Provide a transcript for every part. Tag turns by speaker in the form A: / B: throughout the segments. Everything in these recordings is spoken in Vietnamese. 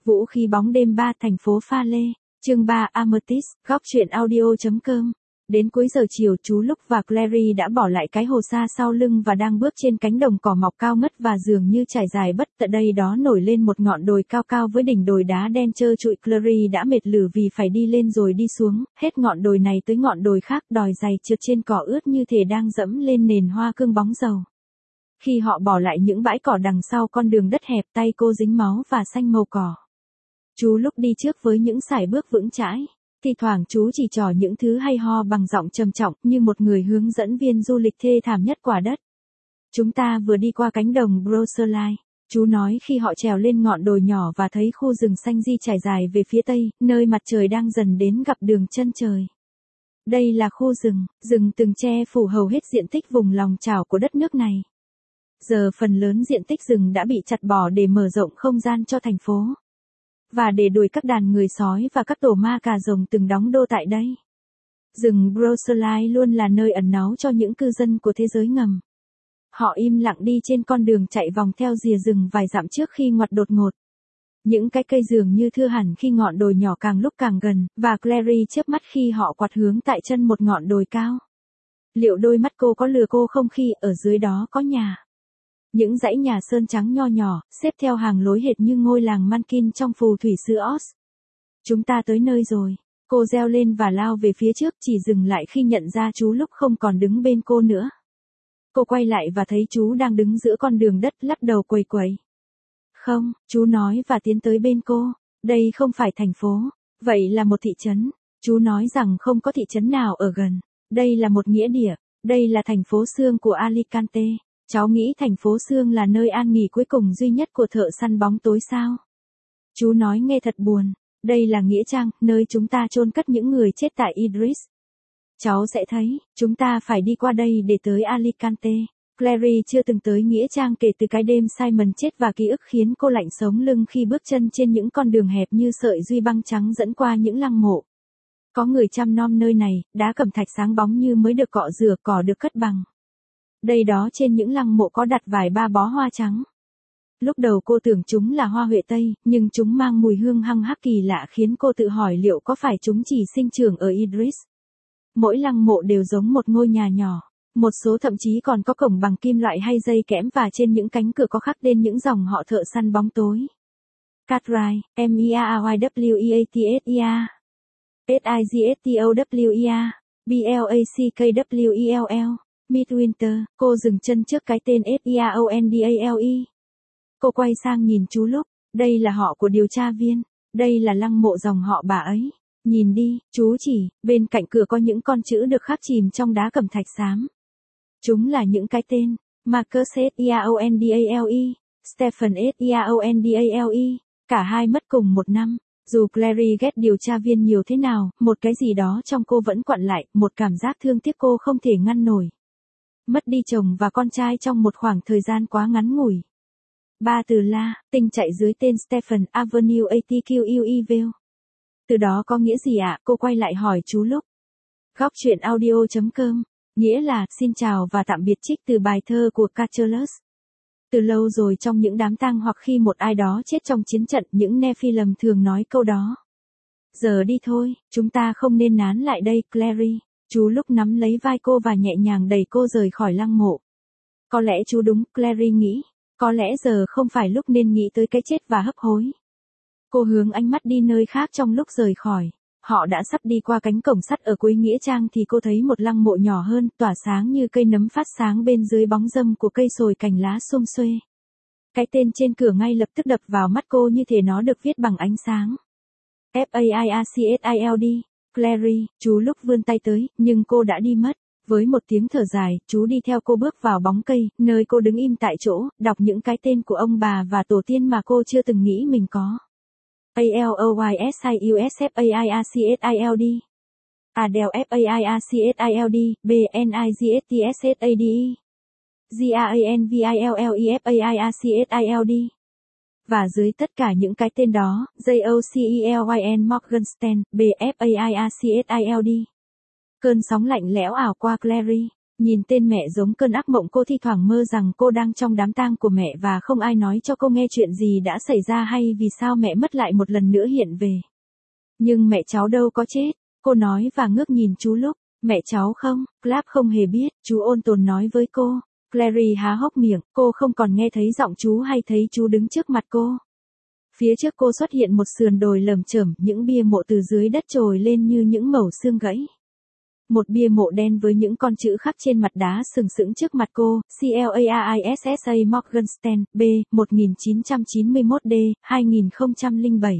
A: Vũ khí bóng đêm 3 thành phố pha lê. Chương 3 Amethyst, góc truyện audio.com. Đến cuối giờ chiều chú Lúc và Clary đã bỏ lại cái hồ sa sau lưng và đang bước trên cánh đồng cỏ mọc cao ngất và dường như trải dài bất tận đây đó nổi lên một ngọn đồi cao cao với đỉnh đồi đá đen trơ trụi. Clary đã mệt lử vì phải đi lên rồi đi xuống, hết ngọn đồi này tới ngọn đồi khác đòi giày trượt trên cỏ ướt như thể đang dẫm lên nền hoa cương bóng dầu. Khi họ bỏ lại những bãi cỏ đằng sau con đường đất hẹp tay cô dính máu và xanh màu cỏ. Chú Lúc đi trước với những sải bước vững chãi. Thì thoảng chú chỉ trò những thứ hay ho bằng giọng trầm trọng như một người hướng dẫn viên du lịch thê thảm nhất quả đất. Chúng ta vừa đi qua cánh đồng Broserline, chú nói khi họ trèo lên ngọn đồi nhỏ và thấy khu rừng xanh di trải dài về phía tây, nơi mặt trời đang dần đến gặp đường chân trời. Đây là khu rừng từng che phủ hầu hết diện tích vùng lòng chảo của đất nước này. Giờ phần lớn diện tích rừng đã bị chặt bỏ để mở rộng không gian cho thành phố. Và để đuổi các đàn người sói và các tổ ma cà rồng từng đóng đô tại đây. Rừng Broserline luôn là nơi ẩn náu cho những cư dân của thế giới ngầm. Họ im lặng đi trên con đường chạy vòng theo rìa rừng vài dặm trước khi ngoặt đột ngột. Những cái cây dường như thưa hẳn khi ngọn đồi nhỏ càng lúc càng gần, và Clary chớp mắt khi họ quạt hướng tại chân một ngọn đồi cao. Liệu đôi mắt cô có lừa cô không khi ở dưới đó có nhà? Những dãy nhà sơn trắng nho nhỏ, xếp theo hàng lối hệt như ngôi làng Mankin trong phù thủy xứ Oz. Chúng ta tới nơi rồi. Cô reo lên và lao về phía trước, chỉ dừng lại khi nhận ra chú Lúc không còn đứng bên cô nữa. Cô quay lại và thấy chú đang đứng giữa con đường đất lắc đầu quầy quầy. Không, chú nói và tiến tới bên cô. Đây không phải thành phố. Vậy là một thị trấn. Chú nói rằng không có thị trấn nào ở gần. Đây là một nghĩa địa. Đây là thành phố xương của Alicante. Cháu nghĩ thành phố xương là nơi an nghỉ cuối cùng duy nhất của thợ săn bóng tối sao? Chú nói nghe thật buồn. Đây là nghĩa trang, nơi chúng ta chôn cất những người chết tại Idris. Cháu sẽ thấy, chúng ta phải đi qua đây để tới Alicante. Clary chưa từng tới nghĩa trang kể từ cái đêm Simon chết và ký ức khiến cô lạnh sống lưng khi bước chân trên những con đường hẹp như sợi duy băng trắng dẫn qua những lăng mộ. Có người chăm nom nơi này, đá cẩm thạch sáng bóng như mới được cọ rửa, cỏ được cất bằng. Đây đó trên những lăng mộ có đặt vài ba bó hoa trắng. Lúc đầu cô tưởng chúng là hoa huệ tây, nhưng chúng mang mùi hương hăng hắc kỳ lạ khiến cô tự hỏi liệu có phải chúng chỉ sinh trưởng ở Idris. Mỗi lăng mộ đều giống một ngôi nhà nhỏ, một số thậm chí còn có cổng bằng kim loại hay dây kẽm và trên những cánh cửa có khắc lên những dòng họ thợ săn bóng tối. Cartwright, Mearwydeatsea, Sigstowea, Blackkwell. Midwinter, cô dừng chân trước cái tên Seaondale. Cô quay sang nhìn chú Lúc, đây là họ của điều tra viên, đây là lăng mộ dòng họ bà ấy. Nhìn đi, chú chỉ, bên cạnh cửa có những con chữ được khắc chìm trong đá cẩm thạch xám. Chúng là những cái tên, Marcus Seaondale, Stephen Seaondale, cả hai mất cùng một năm. Dù Clary ghét điều tra viên nhiều thế nào, một cái gì đó trong cô vẫn quặn lại, một cảm giác thương tiếc cô không thể ngăn nổi. Mất đi chồng và con trai trong một khoảng thời gian quá ngắn ngủi. Ba từ La, Tinh chạy dưới tên Stephen Avenue ATQUEville. Từ đó có nghĩa gì ạ? Cô quay lại hỏi chú Lúc. Góc truyện audio.com. Nghĩa là, xin chào và tạm biệt trích từ bài thơ của Catullus. Từ lâu rồi trong những đám tang hoặc khi một ai đó chết trong chiến trận, những Nephilim thường nói câu đó. Giờ đi thôi, chúng ta không nên nán lại đây, Clary. Chú Lúc nắm lấy vai cô và nhẹ nhàng đẩy cô rời khỏi lăng mộ. Có lẽ chú đúng, Clary nghĩ. Có lẽ giờ không phải lúc nên nghĩ tới cái chết và hấp hối. Cô hướng ánh mắt đi nơi khác trong lúc rời khỏi. Họ đã sắp đi qua cánh cổng sắt ở cuối nghĩa trang thì cô thấy một lăng mộ nhỏ hơn, tỏa sáng như cây nấm phát sáng bên dưới bóng râm của cây sồi cành lá xum xuê. Cái tên trên cửa ngay lập tức đập vào mắt cô như thể nó được viết bằng ánh sáng. Fairchild. Clary, chú Lúc vươn tay tới, nhưng cô đã đi mất. Với một tiếng thở dài, chú đi theo cô bước vào bóng cây, nơi cô đứng im tại chỗ, đọc những cái tên của ông bà và tổ tiên mà cô chưa từng nghĩ mình có. Aloysiusfaicsild. Adele Faicsild, Bnigtstsade. GanvillefaicsIld. Và dưới tất cả những cái tên đó, Jocelyn Morgenstern, BFAICSILD. Cơn sóng lạnh lẽo ảo qua Clary, Nhìn tên mẹ giống cơn ác mộng, cô thi thoảng mơ rằng cô đang trong đám tang của mẹ và không ai nói cho cô nghe chuyện gì đã xảy ra hay vì sao mẹ mất lại một lần nữa hiện về. Nhưng mẹ cháu đâu có chết, cô nói và ngước nhìn chú Lúc. Mẹ cháu không, Clap không hề biết, chú ôn tồn nói với cô. Clary há hốc miệng, cô không còn nghe thấy giọng chú hay thấy chú đứng trước mặt cô. Phía trước cô xuất hiện một sườn đồi lởm chởm, những bia mộ từ dưới đất trồi lên như những mẩu xương gãy. Một bia mộ đen với những con chữ khắc trên mặt đá sừng sững trước mặt cô, CLAISSA Morgenstern, B, 1991D, 2007.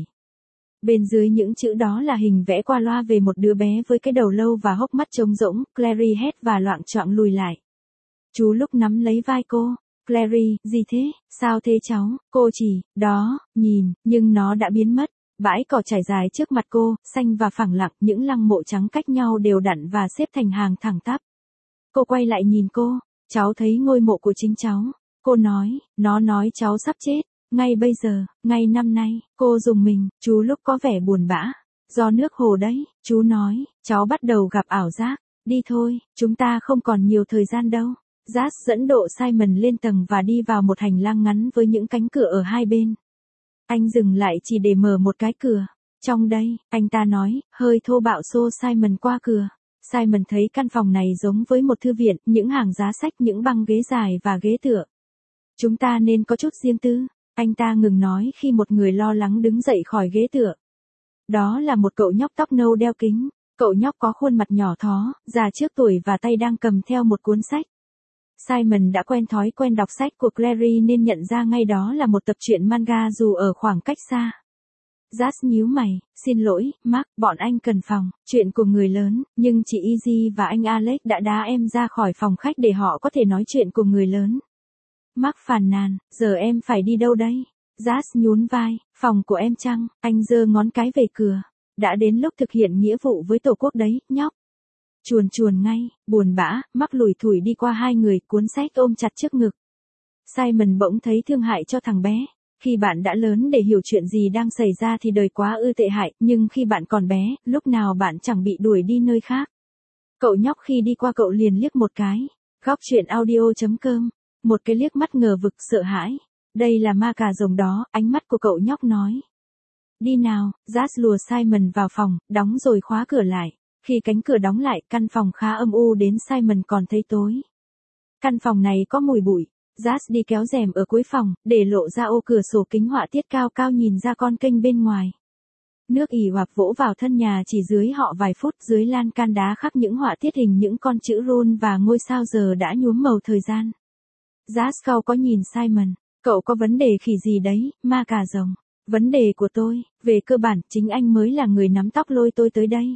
A: Bên dưới những chữ đó là hình vẽ qua loa về một đứa bé với cái đầu lâu và hốc mắt trống rỗng. Clary hét và loạng choạng lùi lại. Chú Lúc nắm lấy vai cô. Clary, gì thế, sao thế cháu? Cô chỉ, đó, nhìn, nhưng nó đã biến mất. Bãi cỏ trải dài trước mặt cô, xanh và phẳng lặng, những lăng mộ trắng cách nhau đều đặn và xếp thành hàng thẳng tắp. Cô quay lại nhìn cô, cháu thấy ngôi mộ của chính cháu. Cô nói, nó nói cháu sắp chết. Ngay bây giờ, ngay năm nay, cô dùng mình, chú Lúc có vẻ buồn bã. Do nước hồ đấy, chú nói, cháu bắt đầu gặp ảo giác. Đi thôi, chúng ta không còn nhiều thời gian đâu. Jas dẫn độ Simon lên tầng và đi vào một hành lang ngắn với những cánh cửa ở hai bên. Anh dừng lại chỉ để mở một cái cửa. Trong đây, anh ta nói, hơi thô bạo xô Simon qua cửa. Simon thấy căn phòng này giống với một thư viện, những hàng giá sách, những băng ghế dài và ghế tựa. Chúng ta nên có chút riêng tư. Anh ta ngừng nói khi một người lo lắng đứng dậy khỏi ghế tựa. Đó là một cậu nhóc tóc nâu đeo kính. Cậu nhóc có khuôn mặt nhỏ thó, già trước tuổi và tay đang cầm theo một cuốn sách. Simon đã quen thói quen đọc sách của Clary nên nhận ra ngay đó là một tập truyện manga dù ở khoảng cách xa. Jas nhíu mày, xin lỗi, Mark, bọn anh cần phòng, chuyện của người lớn, nhưng chị Easy và anh Alex đã đá em ra khỏi phòng khách để họ có thể nói chuyện cùng người lớn. Mark phàn nàn, giờ em phải đi đâu đây? Jas nhún vai, phòng của em chăng? Anh giơ ngón cái về cửa. Đã đến lúc thực hiện nghĩa vụ với tổ quốc đấy, nhóc. Chuồn chuồn ngay, buồn bã, Mark lủi thủi đi qua hai người, cuốn sách ôm chặt trước ngực. Simon bỗng thấy thương hại cho thằng bé. Khi bạn đã lớn để hiểu chuyện gì đang xảy ra thì đời quá ư tệ hại, nhưng khi bạn còn bé, lúc nào bạn chẳng bị đuổi đi nơi khác. Cậu nhóc khi đi qua cậu liền liếc một cái. Góc chuyện audio.com. Một cái liếc mắt ngờ vực sợ hãi. Đây là ma cà rồng đó, ánh mắt của cậu nhóc nói. Đi nào, Jas lùa Simon vào phòng, đóng rồi khóa cửa lại. Khi cánh cửa đóng lại, căn phòng khá âm u đến Simon còn thấy tối. Căn phòng này có mùi bụi. Jas đi kéo rèm ở cuối phòng, để lộ ra ô cửa sổ kính họa tiết cao cao nhìn ra con kênh bên ngoài. Nước ì òa vỗ vào thân nhà chỉ dưới họ vài phút, dưới lan can đá khắc những họa tiết hình những con chữ rune và ngôi sao giờ đã nhuốm màu thời gian. Jas cau có nhìn Simon, cậu có vấn đề khỉ gì đấy, ma cà rồng. Vấn đề của tôi, về cơ bản, chính anh mới là người nắm tóc lôi tôi tới đây.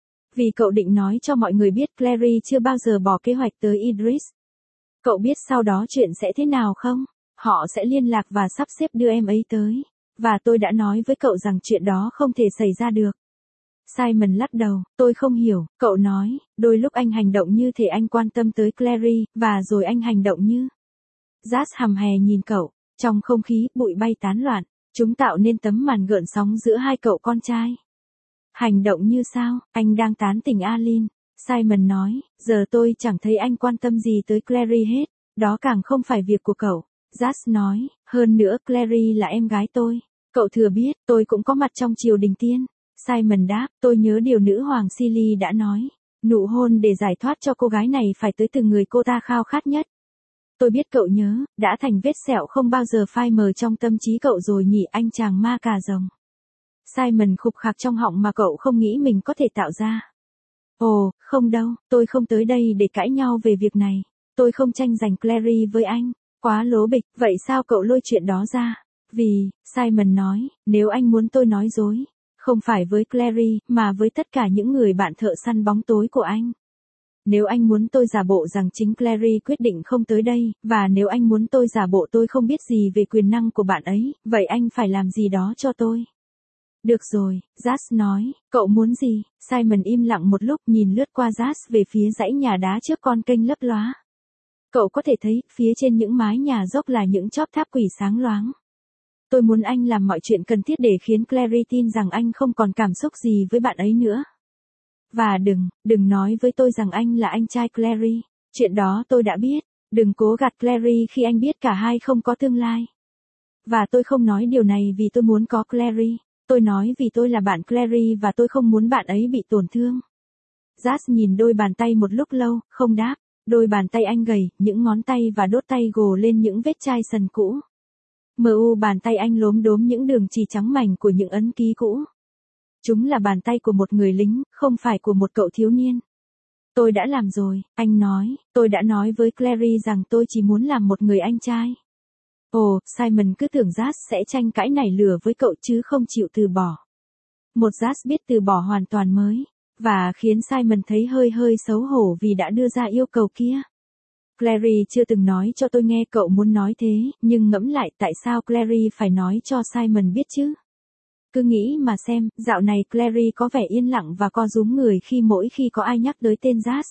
A: Vì cậu định nói cho mọi người biết Clary chưa bao giờ bỏ kế hoạch tới Idris. Cậu biết sau đó chuyện sẽ thế nào không? Họ sẽ liên lạc và sắp xếp đưa em ấy tới. Và tôi đã nói với cậu rằng chuyện đó không thể xảy ra được. Simon lắc đầu, tôi không hiểu, cậu nói, đôi lúc anh hành động như thể anh quan tâm tới Clary, và rồi anh hành động như. Jas hầm hè nhìn cậu, trong không khí, bụi bay tán loạn, chúng tạo nên tấm màn gợn sóng giữa hai cậu con trai. Hành động như sao, anh đang tán tỉnh Alin. Simon nói, giờ tôi chẳng thấy anh quan tâm gì tới Clary hết, đó càng không phải việc của cậu. Jas nói, hơn nữa Clary là em gái tôi. Cậu thừa biết, tôi cũng có mặt trong triều đình tiên. Simon đáp, tôi nhớ điều nữ hoàng Silly đã nói. Nụ hôn để giải thoát cho cô gái này phải tới từng người cô ta khao khát nhất. Tôi biết cậu nhớ, đã thành vết sẹo không bao giờ phai mờ trong tâm trí cậu rồi nhỉ anh chàng ma cà rồng. Simon khục khạc trong họng mà cậu không nghĩ mình có thể tạo ra. Ồ, không đâu, tôi không tới đây để cãi nhau về việc này. Tôi không tranh giành Clary với anh. Quá lố bịch, vậy sao cậu lôi chuyện đó ra? Vì, Simon nói, nếu anh muốn tôi nói dối, không phải với Clary, mà với tất cả những người bạn thợ săn bóng tối của anh. Nếu anh muốn tôi giả bộ rằng chính Clary quyết định không tới đây, và nếu anh muốn tôi giả bộ tôi không biết gì về quyền năng của bạn ấy, vậy anh phải làm gì đó cho tôi. Được rồi, Jas nói, cậu muốn gì? Simon im lặng một lúc nhìn lướt qua Jas về phía dãy nhà đá trước con kênh lấp lóa. Cậu có thể thấy, phía trên những mái nhà dốc là những chóp tháp quỷ sáng loáng. Tôi muốn anh làm mọi chuyện cần thiết để khiến Clary tin rằng anh không còn cảm xúc gì với bạn ấy nữa. Và đừng nói với tôi rằng anh là anh trai Clary. Chuyện đó tôi đã biết. Đừng cố gạt Clary khi anh biết cả hai không có tương lai. Và tôi không nói điều này vì tôi muốn có Clary. Tôi nói vì tôi là bạn Clary và tôi không muốn bạn ấy bị tổn thương. Jas nhìn đôi bàn tay một lúc lâu, không đáp. Đôi bàn tay anh gầy, những ngón tay và đốt tay gồ lên những vết chai sần cũ. Bàn tay anh lốm đốm những đường chỉ trắng mảnh của những ấn ký cũ. Chúng là bàn tay của một người lính, không phải của một cậu thiếu niên. Tôi đã làm rồi, anh nói, tôi đã nói với Clary rằng tôi chỉ muốn làm một người anh trai. Ồ, Simon cứ tưởng Jas sẽ tranh cãi nảy lửa với cậu chứ không chịu từ bỏ. Một Jas biết từ bỏ hoàn toàn mới, và khiến Simon thấy hơi xấu hổ vì đã đưa ra yêu cầu kia. Clary chưa từng nói cho tôi nghe cậu muốn nói thế, nhưng ngẫm lại tại sao Clary phải nói cho Simon biết chứ? Cứ nghĩ mà xem, dạo này Clary có vẻ yên lặng và co rúm người mỗi khi có ai nhắc tới tên Jas.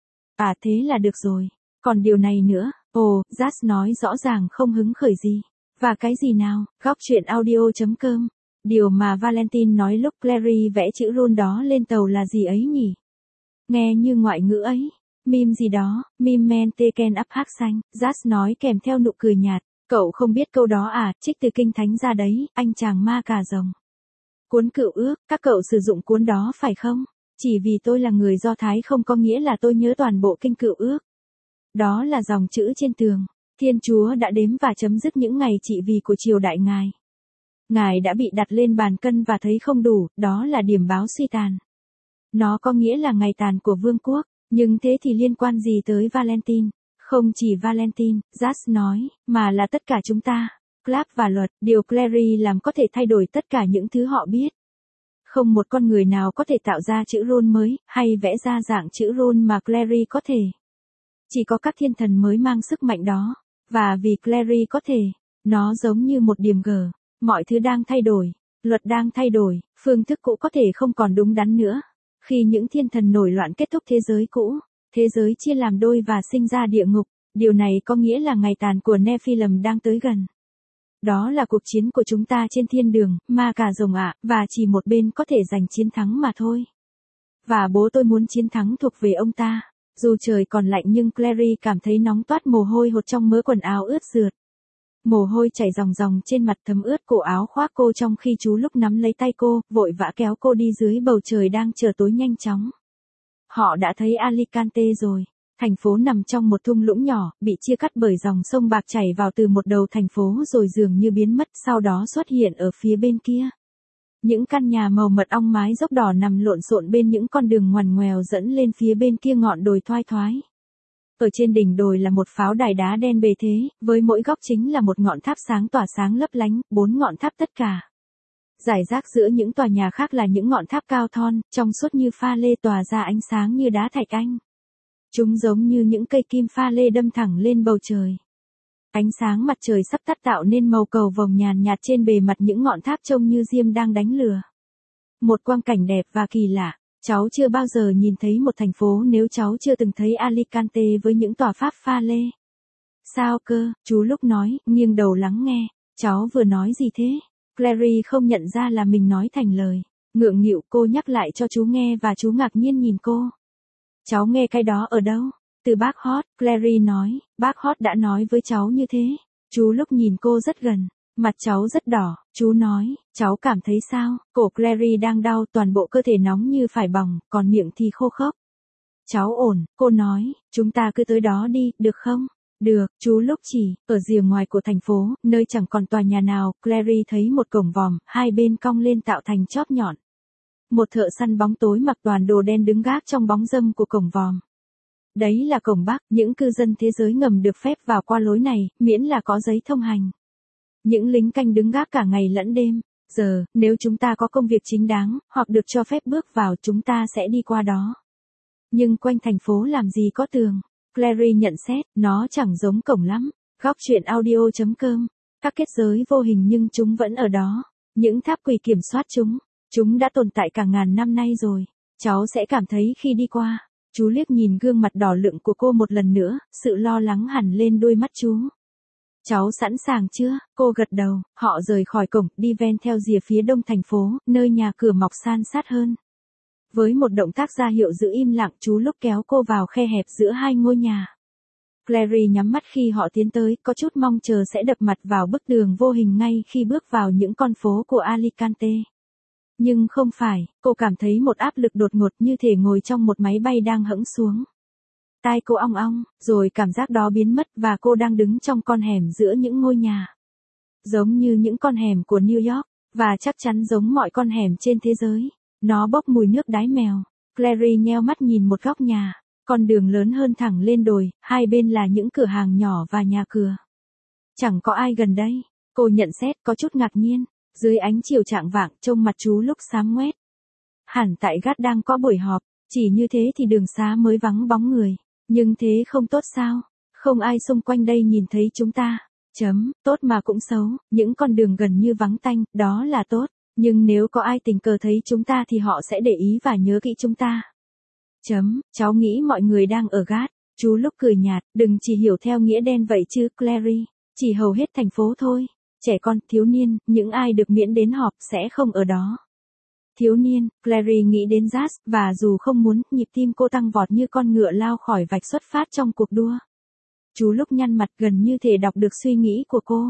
A: À thế là được rồi. Còn điều này nữa, Jas nói rõ ràng không hứng khởi gì. Và cái gì nào? Góc chuyện audio.com. Điều mà Valentine nói lúc Clary vẽ chữ rune đó lên tàu là gì ấy nhỉ? Nghe như ngoại ngữ ấy. Meme gì đó, meme men teken ấp hắc xanh, Jas nói kèm theo nụ cười nhạt. Cậu không biết câu đó à, trích từ kinh thánh ra đấy, anh chàng ma cà rồng. Cuốn Cựu Ước, các cậu sử dụng cuốn đó phải không? Chỉ vì tôi là người Do Thái không có nghĩa là tôi nhớ toàn bộ kinh Cựu Ước. Đó là dòng chữ trên tường. Thiên Chúa đã đếm và chấm dứt những ngày trị vì của triều đại Ngài. Ngài đã bị đặt lên bàn cân và thấy không đủ, đó là điểm báo suy tàn. Nó có nghĩa là ngày tàn của vương quốc, nhưng thế thì liên quan gì tới Valentine? Không chỉ Valentine, Jas nói, mà là tất cả chúng ta. Clap và luật, điều Clary làm có thể thay đổi tất cả những thứ họ biết. Không một con người nào có thể tạo ra chữ rune mới, hay vẽ ra dạng chữ rune mà Clary có thể. Chỉ có các thiên thần mới mang sức mạnh đó. Và vì Clary có thể, nó giống như một điểm G. Mọi thứ đang thay đổi, luật đang thay đổi, phương thức cũ có thể không còn đúng đắn nữa. Khi những thiên thần nổi loạn kết thúc thế giới cũ, thế giới chia làm đôi và sinh ra địa ngục, điều này có nghĩa là ngày tàn của Nephilim đang tới gần. Đó là cuộc chiến của chúng ta trên thiên đường, ma cà rồng ạ, và chỉ một bên có thể giành chiến thắng mà thôi. Và bố tôi muốn chiến thắng thuộc về ông ta. Dù trời còn lạnh nhưng Clary cảm thấy nóng toát mồ hôi hột trong mớ quần áo ướt rượt. Mồ hôi chảy ròng ròng trên mặt thấm ướt cổ áo khoác cô trong khi chú lúc nắm lấy tay cô, vội vã kéo cô đi dưới bầu trời đang trở tối nhanh chóng. Họ đã thấy Alicante rồi. Thành phố nằm trong một thung lũng nhỏ, bị chia cắt bởi dòng sông bạc chảy vào từ một đầu thành phố rồi dường như biến mất, sau đó xuất hiện ở phía bên kia. Những căn nhà màu mật ong mái dốc đỏ nằm lộn xộn bên những con đường ngoằn ngoèo dẫn lên phía bên kia ngọn đồi thoai thoái. Ở trên đỉnh đồi là một pháo đài đá đen bề thế, với mỗi góc chính là một ngọn tháp sáng tỏa sáng lấp lánh, 4 ngọn tháp tất cả. Rải rác giữa những tòa nhà khác là những ngọn tháp cao thon, trong suốt như pha lê tỏa ra ánh sáng như đá thạch anh. Chúng giống như những cây kim pha lê đâm thẳng lên bầu trời. Ánh sáng mặt trời sắp tắt tạo nên màu cầu vồng nhàn nhạt trên bề mặt những ngọn tháp trông như diêm đang đánh lửa. Một quang cảnh đẹp và kỳ lạ. Cháu chưa bao giờ nhìn thấy một thành phố nếu cháu chưa từng thấy Alicante với những tòa tháp pha lê. Sao cơ, chú lúc nói, nghiêng đầu lắng nghe. Cháu vừa nói gì thế? Clary không nhận ra là mình nói thành lời. Ngượng nghịu cô nhắc lại cho chú nghe và chú ngạc nhiên nhìn cô. Cháu nghe cái đó ở đâu? Từ bác Hot, Clary nói, bác Hot đã nói với cháu như thế. Chú lúc nhìn cô rất gần, mặt cháu rất đỏ, chú nói, cháu cảm thấy sao? Cổ Clary đang đau, toàn bộ cơ thể nóng như phải bỏng, còn miệng thì khô khốc. Cháu ổn, cô nói, chúng ta cứ tới đó đi, được không? Được, chú lúc chỉ, ở rìa ngoài của thành phố, nơi chẳng còn tòa nhà nào, Clary thấy một cổng vòm, hai bên cong lên tạo thành chóp nhọn. Một thợ săn bóng tối mặc toàn đồ đen đứng gác trong bóng râm của cổng vòm. Đấy là cổng Bắc, những cư dân thế giới ngầm được phép vào qua lối này, miễn là có giấy thông hành. Những lính canh đứng gác cả ngày lẫn đêm. Giờ, nếu chúng ta có công việc chính đáng, hoặc được cho phép bước vào, chúng ta sẽ đi qua đó. Nhưng quanh thành phố làm gì có tường? Clary nhận xét, nó chẳng giống cổng lắm. Góc chuyện audio.com. Các kết giới vô hình nhưng chúng vẫn ở đó. Những tháp quỷ kiểm soát chúng. Chúng đã tồn tại cả ngàn năm nay rồi. Cháu sẽ cảm thấy khi đi qua. Chú liếc nhìn gương mặt đỏ lựng của cô một lần nữa, sự lo lắng hẳn lên đôi mắt chú. Cháu sẵn sàng chưa? Cô gật đầu, họ rời khỏi cổng, đi ven theo rìa phía đông thành phố, nơi nhà cửa mọc san sát hơn. Với một động tác ra hiệu giữ im lặng, chú lúc kéo cô vào khe hẹp giữa hai ngôi nhà. Clary nhắm mắt khi họ tiến tới, có chút mong chờ sẽ đập mặt vào bức tường vô hình ngay khi bước vào những con phố của Alicante. Nhưng không phải, cô cảm thấy một áp lực đột ngột như thể ngồi trong một máy bay đang hẫng xuống. Tai cô ong ong, rồi cảm giác đó biến mất và cô đang đứng trong con hẻm giữa những ngôi nhà. Giống như những con hẻm của New York, và chắc chắn giống mọi con hẻm trên thế giới. Nó bốc mùi nước đái mèo. Clary nheo mắt nhìn một góc nhà. Con đường lớn hơn thẳng lên đồi, hai bên là những cửa hàng nhỏ và nhà cửa. Chẳng có ai gần đây. Cô nhận xét có chút ngạc nhiên. Dưới ánh chiều chạng vạng trông mặt chú lúc xám ngoét. Hẳn tại gác đang có buổi họp, chỉ như thế thì đường xá mới vắng bóng người. Nhưng thế không tốt sao? Không ai xung quanh đây nhìn thấy chúng ta. Tốt mà cũng xấu, những con đường gần như vắng tanh, đó là tốt. Nhưng nếu có ai tình cờ thấy chúng ta thì họ sẽ để ý và nhớ kỹ chúng ta. Cháu nghĩ mọi người đang ở gác. Chú lúc cười nhạt, đừng chỉ hiểu theo nghĩa đen vậy chứ, Clary. Chỉ hầu hết thành phố thôi. Trẻ con, thiếu niên, những ai được miễn đến họp sẽ không ở đó. Thiếu niên, Clary nghĩ đến Jazz, và dù không muốn, nhịp tim cô tăng vọt như con ngựa lao khỏi vạch xuất phát trong cuộc đua. Chú lúc nhăn mặt gần như thể đọc được suy nghĩ của cô.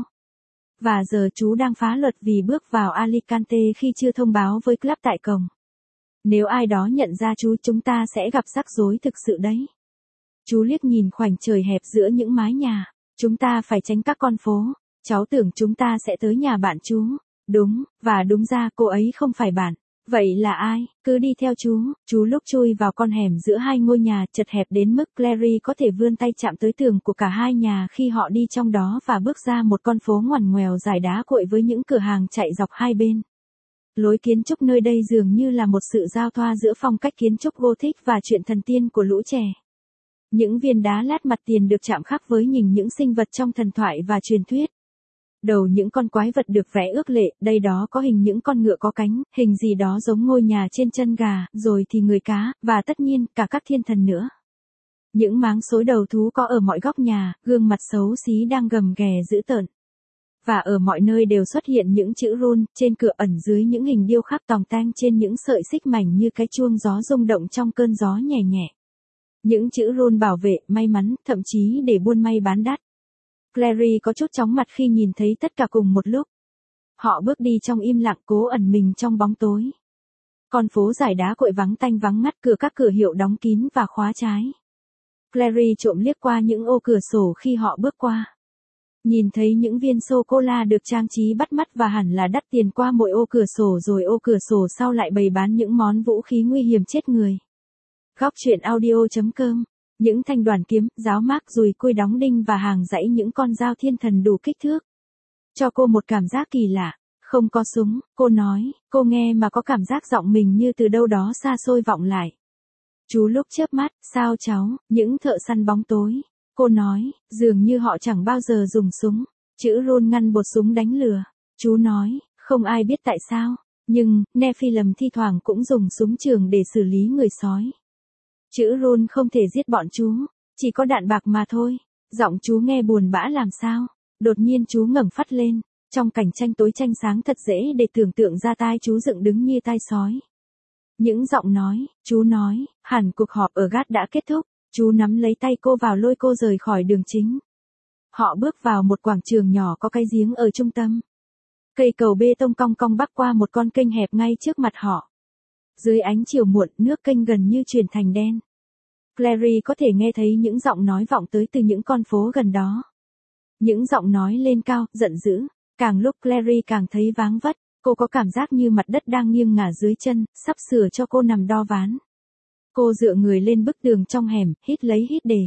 A: Và giờ chú đang phá luật vì bước vào Alicante khi chưa thông báo với club tại cổng. Nếu ai đó nhận ra chú, chúng ta sẽ gặp rắc rối thực sự đấy. Chú liếc nhìn khoảnh trời hẹp giữa những mái nhà. Chúng ta phải tránh các con phố. Cháu tưởng chúng ta sẽ tới nhà bạn chú. Đúng, và đúng ra cô ấy không phải bạn. Vậy là ai? Cứ đi theo chú lúc chui vào con hẻm giữa hai ngôi nhà chật hẹp đến mức Clary có thể vươn tay chạm tới tường của cả hai nhà khi họ đi trong đó và bước ra một con phố ngoằn ngoèo dài đá cuội với những cửa hàng chạy dọc hai bên. Lối kiến trúc nơi đây dường như là một sự giao thoa giữa phong cách kiến trúc Gothic và chuyện thần tiên của lũ trẻ. Những viên đá lát mặt tiền được chạm khắc với nhìn những sinh vật trong thần thoại và truyền thuyết. Đầu những con quái vật được vẽ ước lệ, đây đó có hình những con ngựa có cánh, hình gì đó giống ngôi nhà trên chân gà, rồi thì người cá, và tất nhiên, cả các thiên thần nữa. Những máng xối đầu thú có ở mọi góc nhà, gương mặt xấu xí đang gầm ghè dữ tợn. Và ở mọi nơi đều xuất hiện những chữ rune, trên cửa ẩn dưới những hình điêu khắc tòng tang trên những sợi xích mảnh như cái chuông gió rung động trong cơn gió nhẹ nhẹ. Những chữ rune bảo vệ, may mắn, thậm chí để buôn may bán đắt. Clary có chút chóng mặt khi nhìn thấy tất cả cùng một lúc. Họ bước đi trong im lặng cố ẩn mình trong bóng tối. Con phố dài đá cuội vắng tanh vắng ngắt, các cửa hiệu đóng kín và khóa trái. Clary trộm liếc qua những ô cửa sổ khi họ bước qua. Nhìn thấy những viên sô-cô-la được trang trí bắt mắt và hẳn là đắt tiền qua mỗi ô cửa sổ, rồi ô cửa sổ sau lại bày bán những món vũ khí nguy hiểm chết người. Góc truyện audio.com. Những thanh đoàn kiếm, giáo mác, dùi cui đóng đinh và hàng dãy những con dao thiên thần đủ kích thước. Cho cô một cảm giác kỳ lạ. Không có súng, cô nói, cô nghe mà có cảm giác giọng mình như từ đâu đó xa xôi vọng lại. Chú lúc chớp mắt, sao cháu, những thợ săn bóng tối. Cô nói, dường như họ chẳng bao giờ dùng súng. Chữ rune ngăn bột súng đánh lừa. Chú nói, không ai biết tại sao, nhưng Nephilim thi thoảng cũng dùng súng trường để xử lý người sói. Chữ rune không thể giết bọn chú, chỉ có đạn bạc mà thôi. Giọng chú nghe buồn bã làm sao. Đột nhiên chú ngẩng phát lên, trong cảnh tranh tối tranh sáng thật dễ để tưởng tượng ra tai chú dựng đứng như tai sói. Những giọng nói, chú nói, hẳn cuộc họp ở gác đã kết thúc. Chú nắm lấy tay cô vào lôi cô rời khỏi đường chính. Họ bước vào một quảng trường nhỏ có cái giếng ở trung tâm. Cây cầu bê tông cong cong bắc qua một con kênh hẹp ngay trước mặt họ. Dưới ánh chiều muộn, nước kênh gần như chuyển thành đen. Clary có thể nghe thấy những giọng nói vọng tới từ những con phố gần đó. Những giọng nói lên cao, giận dữ. Càng lúc Clary càng thấy váng vất. Cô có cảm giác như mặt đất đang nghiêng ngả dưới chân, sắp sửa cho cô nằm đo ván. Cô dựa người lên bức tường trong hẻm, hít lấy hít để.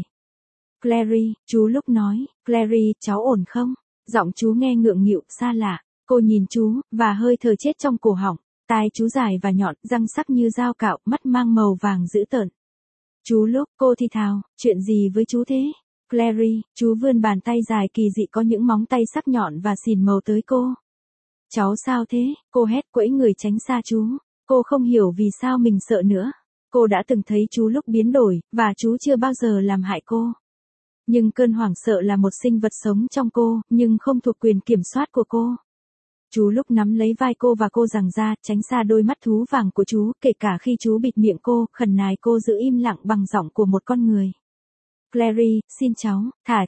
A: Clary, chú lúc nói, Clary, cháu ổn không? Giọng chú nghe ngượng nghịu, xa lạ. Cô nhìn chú, và hơi thở chết trong cổ họng. Tai chú dài và nhọn, răng sắc như dao cạo, mắt mang màu vàng dữ tợn. Chú lúc, cô thì thào, chuyện gì với chú thế? Clary, chú vươn bàn tay dài kỳ dị có những móng tay sắc nhọn và xìn màu tới cô. Cháu sao thế? Cô hét quẫy người tránh xa chú. Cô không hiểu vì sao mình sợ nữa. Cô đã từng thấy chú lúc biến đổi, và chú chưa bao giờ làm hại cô. Nhưng cơn hoảng sợ là một sinh vật sống trong cô, nhưng không thuộc quyền kiểm soát của cô. Chú lúc nắm lấy vai cô và cô giằng ra, tránh xa đôi mắt thú vàng của chú, kể cả khi chú bịt miệng cô, khẩn nài cô giữ im lặng bằng giọng của một con người. Clary, xin cháu,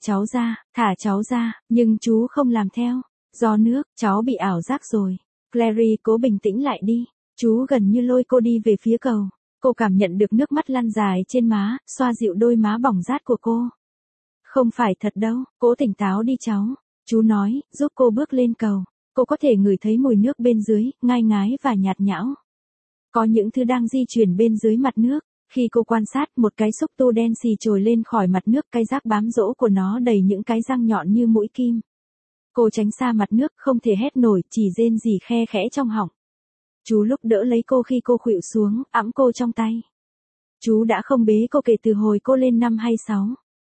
A: thả cháu ra, nhưng chú không làm theo. Do nước, cháu bị ảo giác rồi. Clary cố bình tĩnh lại đi. Chú gần như lôi cô đi về phía cầu. Cô cảm nhận được nước mắt lăn dài trên má, xoa dịu đôi má bỏng rát của cô. Không phải thật đâu, cố tỉnh táo đi cháu. Chú nói, giúp cô bước lên cầu. Cô có thể ngửi thấy mùi nước bên dưới, ngai ngái và nhạt nhẽo. Có những thứ đang di chuyển bên dưới mặt nước. Khi cô quan sát, một cái xúc tu đen xì trồi lên khỏi mặt nước, cái rác bám rỗ của nó đầy những cái răng nhọn như mũi kim. Cô tránh xa mặt nước, không thể hét nổi, chỉ rên rỉ khe khẽ trong họng. Chú lúc đỡ lấy cô khi cô khuỵu xuống, ẵm cô trong tay. Chú đã không bế cô kể từ hồi cô lên 5 hay 6.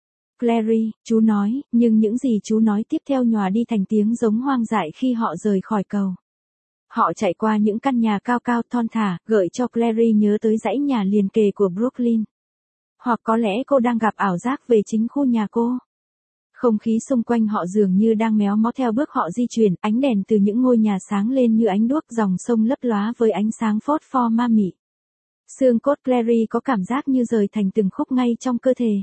A: Clary, chú nói, nhưng những gì chú nói tiếp theo nhòa đi thành tiếng giống hoang dại khi họ rời khỏi cầu. Họ chạy qua những căn nhà cao cao thon thả, gợi cho Clary nhớ tới dãy nhà liền kề của Brooklyn. Hoặc có lẽ cô đang gặp ảo giác về chính khu nhà cô. Không khí xung quanh họ dường như đang méo mó theo bước họ di chuyển, ánh đèn từ những ngôi nhà sáng lên như ánh đuốc, dòng sông lấp lóa với ánh sáng phốt pho ma mị. Xương cốt Clary có cảm giác như rời thành từng khúc ngay trong cơ thể.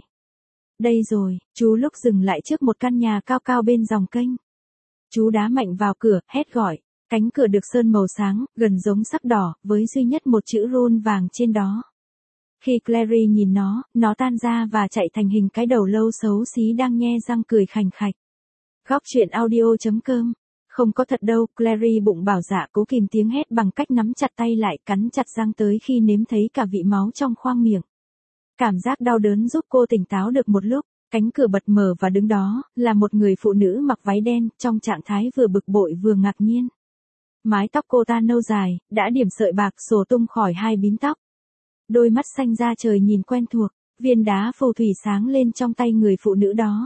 A: Đây rồi, chú lúc dừng lại trước một căn nhà cao cao bên dòng kênh. Chú đá mạnh vào cửa, hét gọi. Cánh cửa được sơn màu sáng, gần giống sắc đỏ, với duy nhất một chữ rune vàng trên đó. Khi Clary nhìn nó tan ra và chạy thành hình cái đầu lâu xấu xí đang nhe răng cười khành khạch. Góc truyện audio.com. Không có thật đâu, Clary bụng bảo dạ cố kìm tiếng hét bằng cách nắm chặt tay lại, cắn chặt răng tới khi nếm thấy cả vị máu trong khoang miệng. Cảm giác đau đớn giúp cô tỉnh táo được một lúc. Cánh cửa bật mở và đứng đó, là một người phụ nữ mặc váy đen, trong trạng thái vừa bực bội vừa ngạc nhiên. Mái tóc cô ta nâu dài, đã điểm sợi bạc xổ tung khỏi hai bím tóc. Đôi mắt xanh da trời nhìn quen thuộc, viên đá phù thủy sáng lên trong tay người phụ nữ đó.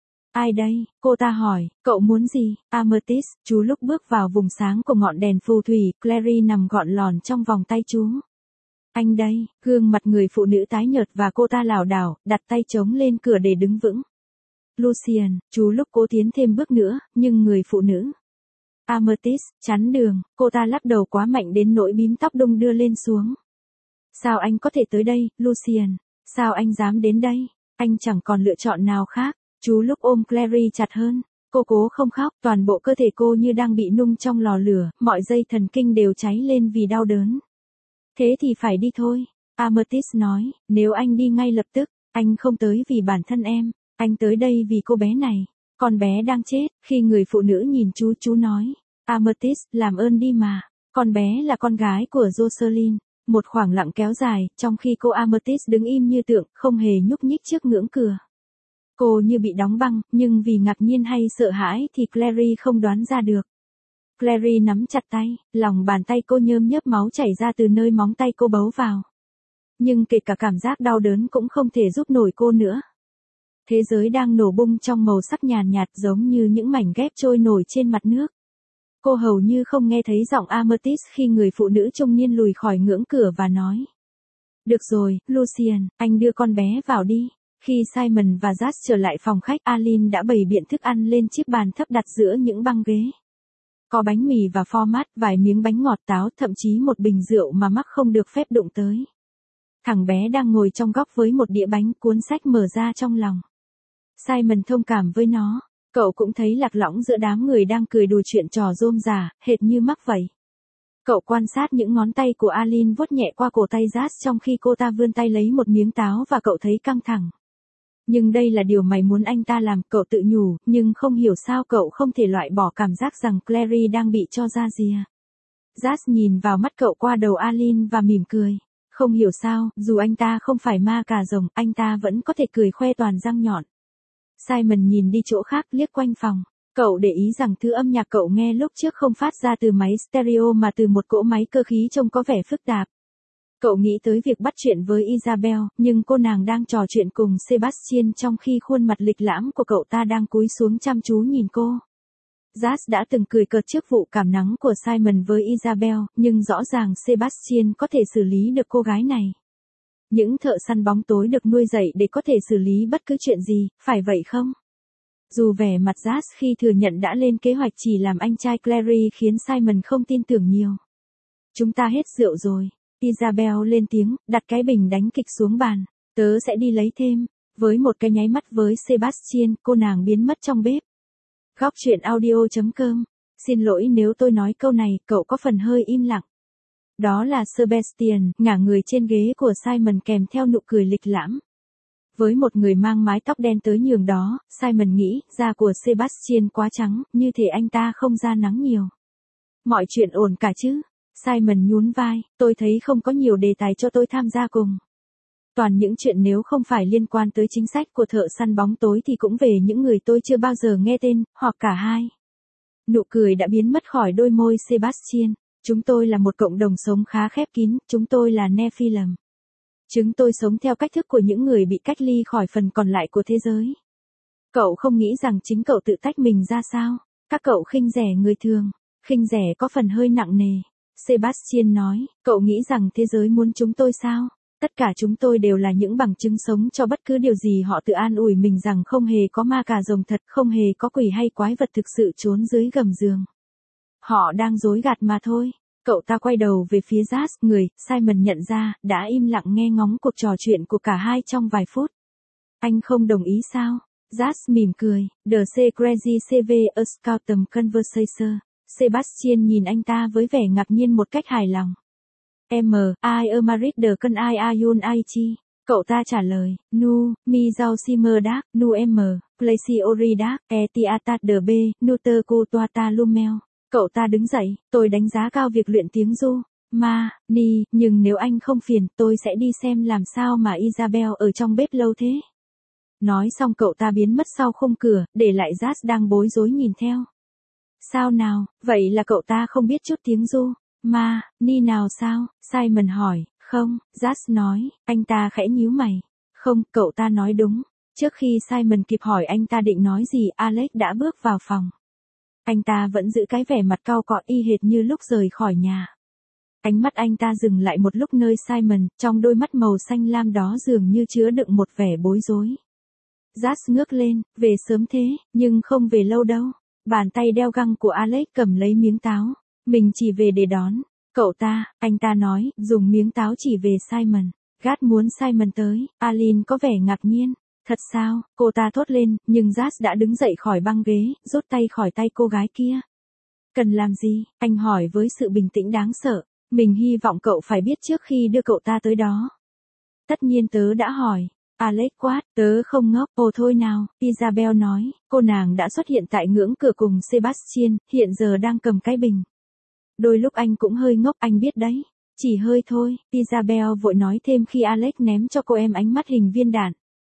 A: Ai đây? Cô ta hỏi, cậu muốn gì? Amethyst, chú lúc bước vào vùng sáng của ngọn đèn phù thủy, Clary nằm gọn lòn trong vòng tay chú. Anh đây, gương mặt người phụ nữ tái nhợt và cô ta lảo đảo, đặt tay chống lên cửa để đứng vững. Lucian, chú lúc cố tiến thêm bước nữa, nhưng người phụ nữ. Amethyst, chắn đường, cô ta lắc đầu quá mạnh đến nỗi bím tóc đung đưa lên xuống. Sao anh có thể tới đây, Lucian? Sao anh dám đến đây? Anh chẳng còn lựa chọn nào khác. Chú lúc ôm Clary chặt hơn. Cô cố không khóc, toàn bộ cơ thể cô như đang bị nung trong lò lửa, mọi dây thần kinh đều cháy lên vì đau đớn. Thế thì phải đi thôi. Amethyst nói, nếu anh đi ngay lập tức, anh không tới vì bản thân em, anh tới đây vì cô bé này. Con bé đang chết. Khi người phụ nữ nhìn chú nói, Amethyst, làm ơn đi mà. Con bé là con gái của Jocelyn. Một khoảng lặng kéo dài, trong khi cô Amethyst đứng im như tượng, không hề nhúc nhích trước ngưỡng cửa. Cô như bị đóng băng, nhưng vì ngạc nhiên hay sợ hãi thì Clary không đoán ra được. Clary nắm chặt tay, lòng bàn tay cô nhơm nhớp máu chảy ra từ nơi móng tay cô bấu vào. Nhưng kể cả cảm giác đau đớn cũng không thể giúp nổi cô nữa. Thế giới đang nổ bung trong màu sắc nhàn nhạt giống như những mảnh ghép trôi nổi trên mặt nước. Cô hầu như không nghe thấy giọng Amethyst khi người phụ nữ trung niên lùi khỏi ngưỡng cửa và nói. Được rồi, Lucian, anh đưa con bé vào đi. Khi Simon và Jas trở lại phòng khách, Aline đã bày biện thức ăn lên chiếc bàn thấp đặt giữa những băng ghế. Có bánh mì và pho mát, vài miếng bánh ngọt táo, thậm chí một bình rượu mà Mark không được phép đụng tới. Thằng bé đang ngồi trong góc với một đĩa bánh, cuốn sách mở ra trong lòng. Simon thông cảm với nó. Cậu cũng thấy lạc lõng giữa đám người đang cười đùa chuyện trò rôm rả, hệt như Mark vậy. Cậu quan sát những ngón tay của Aline vuốt nhẹ qua cổ tay Jas trong khi cô ta vươn tay lấy một miếng táo và cậu thấy căng thẳng. Nhưng đây là điều mày muốn anh ta làm, cậu tự nhủ, nhưng không hiểu sao cậu không thể loại bỏ cảm giác rằng Clary đang bị cho ra rìa. Jas nhìn vào mắt cậu qua đầu Aline và mỉm cười. Không hiểu sao, dù anh ta không phải ma cà rồng, anh ta vẫn có thể cười khoe toàn răng nhọn. Simon nhìn đi chỗ khác, liếc quanh phòng. Cậu để ý rằng thứ âm nhạc cậu nghe lúc trước không phát ra từ máy stereo mà từ một cỗ máy cơ khí trông có vẻ phức tạp. Cậu nghĩ tới việc bắt chuyện với Isabel, nhưng cô nàng đang trò chuyện cùng Sebastian trong khi khuôn mặt lịch lãm của cậu ta đang cúi xuống chăm chú nhìn cô. Jas đã từng cười cợt trước vụ cảm nắng của Simon với Isabel, nhưng rõ ràng Sebastian có thể xử lý được cô gái này. Những thợ săn bóng tối được nuôi dạy để có thể xử lý bất cứ chuyện gì, phải vậy không? Dù vẻ mặt Jas khi thừa nhận đã lên kế hoạch chỉ làm anh trai Clary khiến Simon không tin tưởng nhiều. Chúng ta hết rượu rồi. Isabel lên tiếng, đặt cái bình đánh kịch xuống bàn. Tớ sẽ đi lấy thêm. Với một cái nháy mắt với Sebastian, cô nàng biến mất trong bếp. Góc truyện audio.com. Xin lỗi nếu tôi nói câu này, cậu có phần hơi im lặng. Đó là Sebastian, ngả người trên ghế của Simon kèm theo nụ cười lịch lãm. Với một người mang mái tóc đen tới nhường đó, Simon nghĩ, da của Sebastian quá trắng, như thể anh ta không ra nắng nhiều. Mọi chuyện ổn cả chứ? Simon nhún vai, tôi thấy không có nhiều đề tài cho tôi tham gia cùng. Toàn những chuyện nếu không phải liên quan tới chính sách của thợ săn bóng tối thì cũng về những người tôi chưa bao giờ nghe tên, hoặc cả hai. Nụ cười đã biến mất khỏi đôi môi Sebastian. Chúng tôi là một cộng đồng sống khá khép kín, chúng tôi là Nephilim. Chúng tôi sống theo cách thức của những người bị cách ly khỏi phần còn lại của thế giới. Cậu không nghĩ rằng chính cậu tự tách mình ra sao? Các cậu khinh rẻ người thường. Khinh rẻ có phần hơi nặng nề. Sebastian nói, cậu nghĩ rằng thế giới muốn chúng tôi sao? Tất cả chúng tôi đều là những bằng chứng sống cho bất cứ điều gì họ tự an ủi mình rằng không hề có ma cà rồng thật, không hề có quỷ hay quái vật thực sự trốn dưới gầm giường. Họ đang dối gạt mà thôi. Cậu ta quay đầu về phía Jazz, người, Simon nhận ra, đã im lặng nghe ngóng cuộc trò chuyện của cả hai trong vài phút. Anh không đồng ý sao? Jazz mỉm cười, The Crazy CV a Scoutum Conversation. Sebastian nhìn anh ta với vẻ ngạc nhiên một cách hài lòng. I am married the con I ayun aichi. Cậu ta trả lời, nu, mi rau simmer dark, nu placi ori dark, tiatat de b, nu tơ cô toata lumeo. Cậu ta đứng dậy, tôi đánh giá cao việc luyện tiếng ru. Nhưng nếu anh không phiền, tôi sẽ đi xem làm sao mà Isabel ở trong bếp lâu thế. Nói xong cậu ta biến mất sau khung cửa, để lại Jazz đang bối rối nhìn theo. Sao nào, vậy là cậu ta không biết chút tiếng ru. Nào sao? Simon hỏi, không, Jazz nói, anh ta khẽ nhíu mày. Không, cậu ta nói đúng. Trước khi Simon kịp hỏi anh ta định nói gì, Alex đã bước vào phòng. Anh ta vẫn giữ cái vẻ mặt cau cọ y hệt như lúc rời khỏi nhà. Ánh mắt anh ta dừng lại một lúc nơi Simon, trong đôi mắt màu xanh lam đó dường như chứa đựng một vẻ bối rối. Jazz ngước lên, về sớm thế, nhưng không về lâu đâu. Bàn tay đeo găng của Alex cầm lấy miếng táo. Mình chỉ về để đón cậu ta, anh ta nói, dùng miếng táo chỉ về Simon. Gát muốn Simon tới, Aline có vẻ ngạc nhiên. Thật sao, cô ta thốt lên, nhưng Jazz đã đứng dậy khỏi băng ghế, rút tay khỏi tay cô gái kia. Cần làm gì? Anh hỏi với sự bình tĩnh đáng sợ. Mình hy vọng cậu phải biết trước khi đưa cậu ta tới đó. Tất nhiên tớ đã hỏi. Alex quát, tớ không ngốc. Ồ thôi nào, Isabel nói, cô nàng đã xuất hiện tại ngưỡng cửa cùng Sebastian, hiện giờ đang cầm cái bình. Đôi lúc anh cũng hơi ngốc, anh biết đấy. Chỉ hơi thôi, Isabel vội nói thêm khi Alex ném cho cô em ánh mắt hình viên đạn.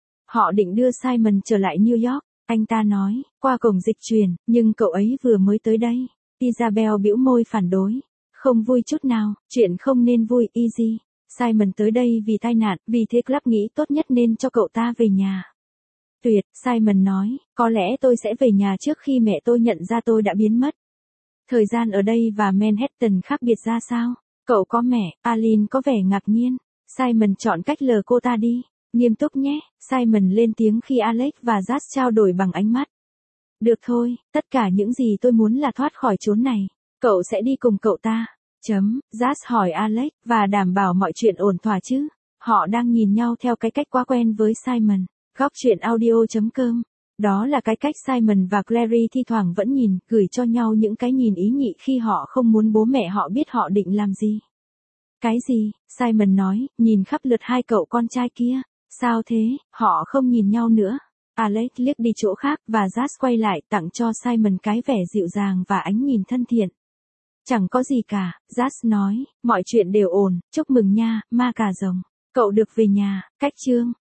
A: Họ định đưa Simon trở lại New York, anh ta nói, qua cổng dịch chuyển, nhưng cậu ấy vừa mới tới đây. Isabel bĩu môi phản đối. Không vui chút nào, chuyện không nên vui, easy. Simon tới đây vì tai nạn, vì thế Club nghĩ tốt nhất nên cho cậu ta về nhà. Tuyệt, Simon nói, có lẽ tôi sẽ về nhà trước khi mẹ tôi nhận ra tôi đã biến mất. Thời gian ở đây và Manhattan khác biệt ra sao? Cậu có mẹ, Aline có vẻ ngạc nhiên. Simon chọn cách lờ cô ta đi. Nghiêm túc nhé, Simon lên tiếng khi Alex và Jazz trao đổi bằng ánh mắt. Được thôi, tất cả những gì tôi muốn là thoát khỏi chốn này. Cậu sẽ đi cùng cậu ta. Jazz hỏi Alex, và đảm bảo mọi chuyện ổn thỏa chứ. Họ đang nhìn nhau theo cái cách quá quen với Simon. Góc truyện audio.com. Đó là cái cách Simon và Clary thi thoảng vẫn nhìn, gửi cho nhau những cái nhìn ý nhị khi họ không muốn bố mẹ họ biết họ định làm gì. Cái gì? Simon nói, nhìn khắp lượt hai cậu con trai kia. Sao thế? Họ không nhìn nhau nữa. Alex liếc đi chỗ khác và Jazz quay lại tặng cho Simon cái vẻ dịu dàng và ánh nhìn thân thiện. Chẳng có gì cả, Jazz nói, mọi chuyện đều ổn, chúc mừng nha, ma cà rồng. Cậu được về nhà, cách chương.